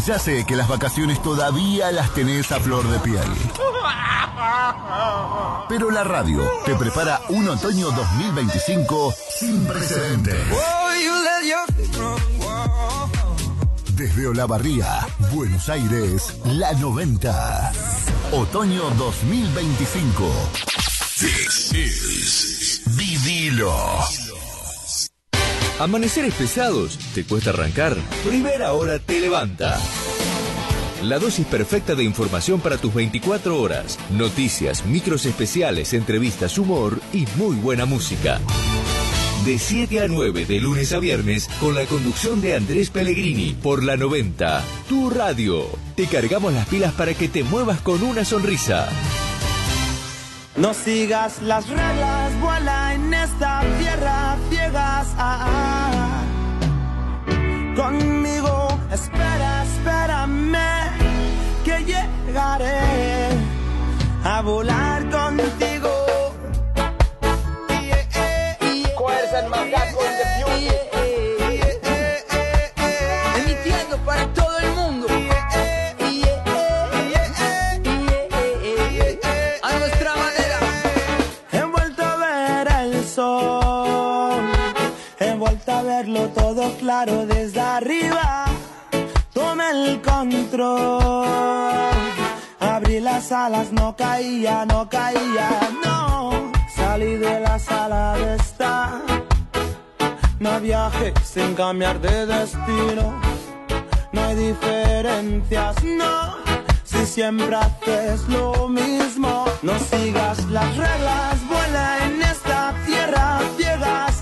Ya sé que las vacaciones todavía las tenés a flor de piel. Pero la radio te prepara un otoño 2025 sin precedentes. Desde Olavarría, Buenos Aires, la 90. Otoño 2025. This is Vivilo. Amaneceres pesados, ¿te cuesta arrancar? Primera Hora te levanta. La dosis perfecta de información para tus 24 horas. Noticias, micros especiales, entrevistas, humor y muy buena música. De 7 a 9 de lunes a viernes con la conducción de Andrés Pellegrini por la 90. Tu radio. Te cargamos las pilas para que te muevas con una sonrisa. No sigas las reglas, vuela en esta tierra ciegas. Conmigo, espérame, que llegaré a volar contigo. Emitiendo para todo el mundo. A nuestra manera. He vuelto a ver el sol, he vuelto a verlo todo claro desde arriba. Tomé el control, abrí las alas, no caía, no. Salí de la sala de estar, no viajé sin cambiar de destino. No hay diferencias, no, si siempre haces lo mismo. No sigas las reglas, vuela en esta tierra ciegas.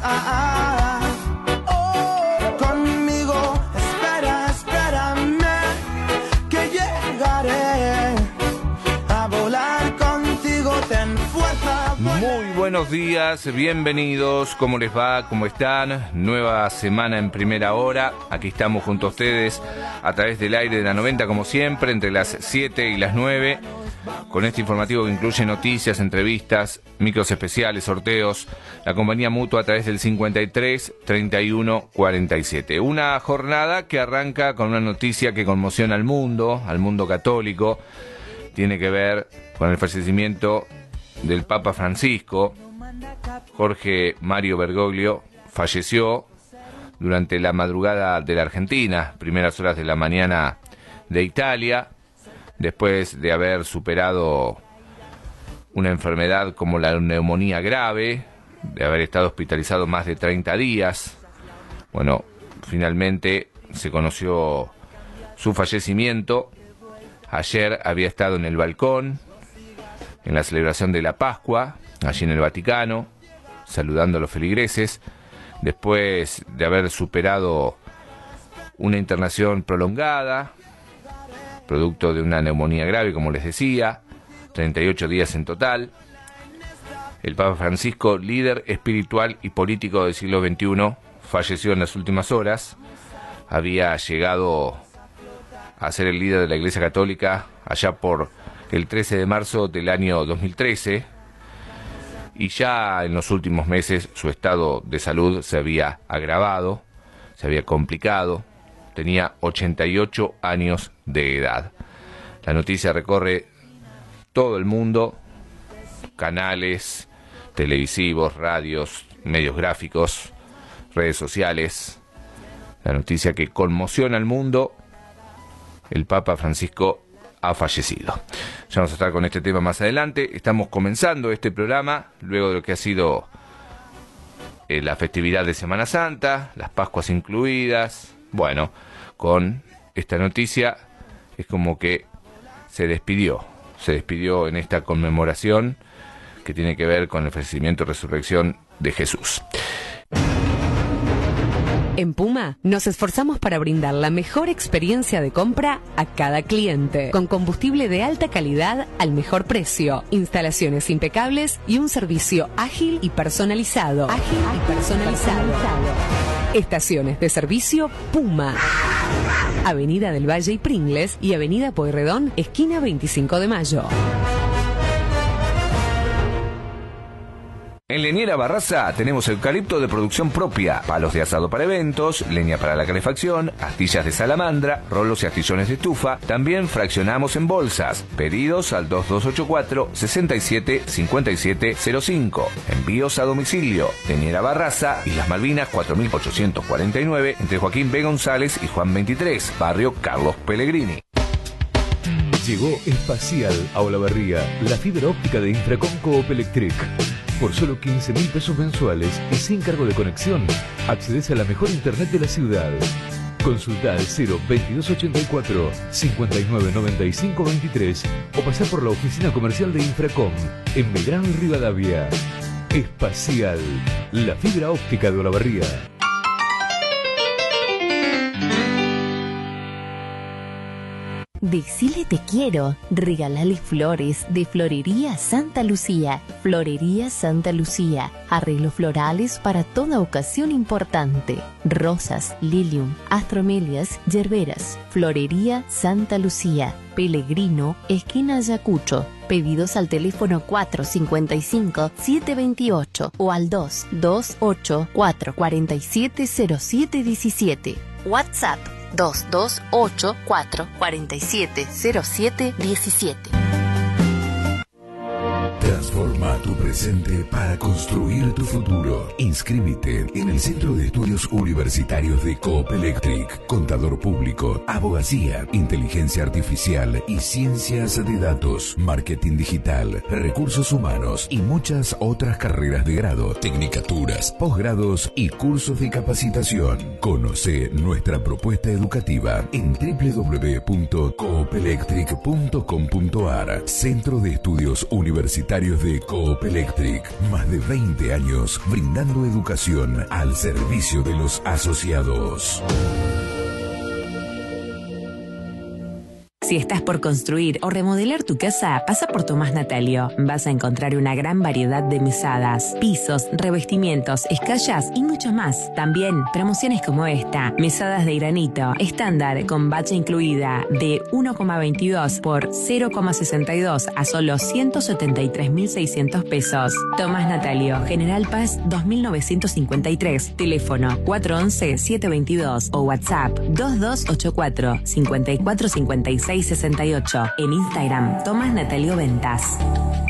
Conmigo, espérame, que llegaré a volar contigo. Ten fuerza. Muy buenos días, bienvenidos, ¿cómo les va? ¿Cómo están? Nueva semana en Primera Hora, aquí estamos junto a ustedes a través del aire de la 90 como siempre, entre las 7 y las 9, con este informativo que incluye noticias, entrevistas, micros especiales, sorteos, la compañía mutua a través del 53 31 47. Una jornada que arranca con una noticia que conmociona al mundo católico, tiene que ver con el fallecimiento del Papa Francisco. Jorge Mario Bergoglio falleció durante la madrugada de la Argentina, primeras horas de la mañana de Italia, después de haber superado una enfermedad como la neumonía grave, de haber estado hospitalizado más de 30 días. Bueno, finalmente se conoció su fallecimiento. Ayer había estado en el balcón en la celebración de la Pascua, allí en el Vaticano, saludando a los feligreses, después de haber superado una internación prolongada, producto de una neumonía grave, como les decía, 38 días en total. El Papa Francisco, líder espiritual y político del siglo XXI, falleció en las últimas horas. Había llegado a ser el líder de la Iglesia Católica allá por el 13 de marzo del año 2013, y ya en los últimos meses su estado de salud se había agravado, se había complicado, tenía 88 años de edad. La noticia recorre todo el mundo, canales televisivos, radios, medios gráficos, redes sociales. La noticia que conmociona al mundo: el Papa Francisco ha fallecido. Ya vamos a estar con este tema más adelante. Estamos comenzando este programa luego de lo que ha sido la festividad de Semana Santa, las Pascuas incluidas. Bueno, con esta noticia es como que se despidió en esta conmemoración que tiene que ver con el fallecimiento y resurrección de Jesús. En Puma nos esforzamos para brindar la mejor experiencia de compra a cada cliente, con combustible de alta calidad al mejor precio, instalaciones impecables y un servicio ágil y personalizado. Estaciones de servicio Puma. Avenida del Valle y Pringles y Avenida Pueyrredón, esquina 25 de Mayo. En Leñera Barraza tenemos eucalipto de producción propia, palos de asado para eventos, leña para la calefacción, astillas de salamandra, rolos y astillones de estufa. También fraccionamos en bolsas. Pedidos al 2284 67 57 05. Envíos a domicilio. Leñera Barraza, Islas Malvinas 4849, entre Joaquín B. González y Juan 23, barrio Carlos Pellegrini. Llegó Espacial a Olavarría, la fibra óptica de Infracom Coop Electric. Por solo 15.000 pesos mensuales y sin cargo de conexión, accedes a la mejor internet de la ciudad. Consulta al 02284 5995 23 o pasá por la oficina comercial de Infracom en Belgrano y Rivadavia. Espacial, la fibra óptica de Olavarría. Decile te quiero, regalale flores de Florería Santa Lucía. Florería Santa Lucía, arreglos florales para toda ocasión importante. Rosas, lilium, astromelias, yerberas. Florería Santa Lucía, Pellegrino, esquina Ayacucho. Pedidos al teléfono 455-728 o al 228-447-0717. WhatsApp 228-447-0717. Transforma tu presente para construir tu futuro. Inscríbete en el Centro de Estudios Universitarios de Coop Electric. Contador público, abogacía, inteligencia artificial y ciencias de datos, marketing digital, recursos humanos y muchas otras carreras de grado, tecnicaturas, posgrados y cursos de capacitación. Conoce nuestra propuesta educativa en www.coopelectric.com.ar. Centro de Estudios Universitarios de Coop Electric. Más de 20 años brindando educación al servicio de los asociados. Si estás por construir o remodelar tu casa, pasa por Tomás Natalio. Vas a encontrar una gran variedad de mesadas, pisos, revestimientos, escallas y mucho más. También promociones como esta. Mesadas de granito, estándar con bacha incluida de 1,22 por 0,62 a solo 173.600 pesos. Tomás Natalio, General Paz 2953. Teléfono 411-722 o WhatsApp 2284 5456 68. En Instagram, Tomás Natalio Ventas.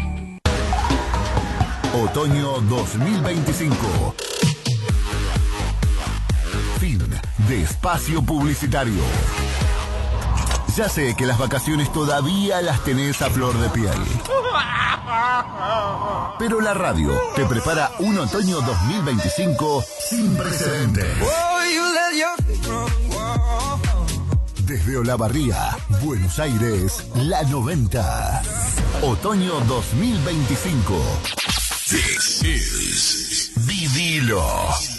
Otoño 2025. Fin de espacio publicitario. Ya sé que las vacaciones todavía las tenés a flor de piel. Pero la radio te prepara un otoño 2025 sin precedentes. Desde Olavarría, Buenos Aires, la 90. Otoño 2025. This is Vivilo.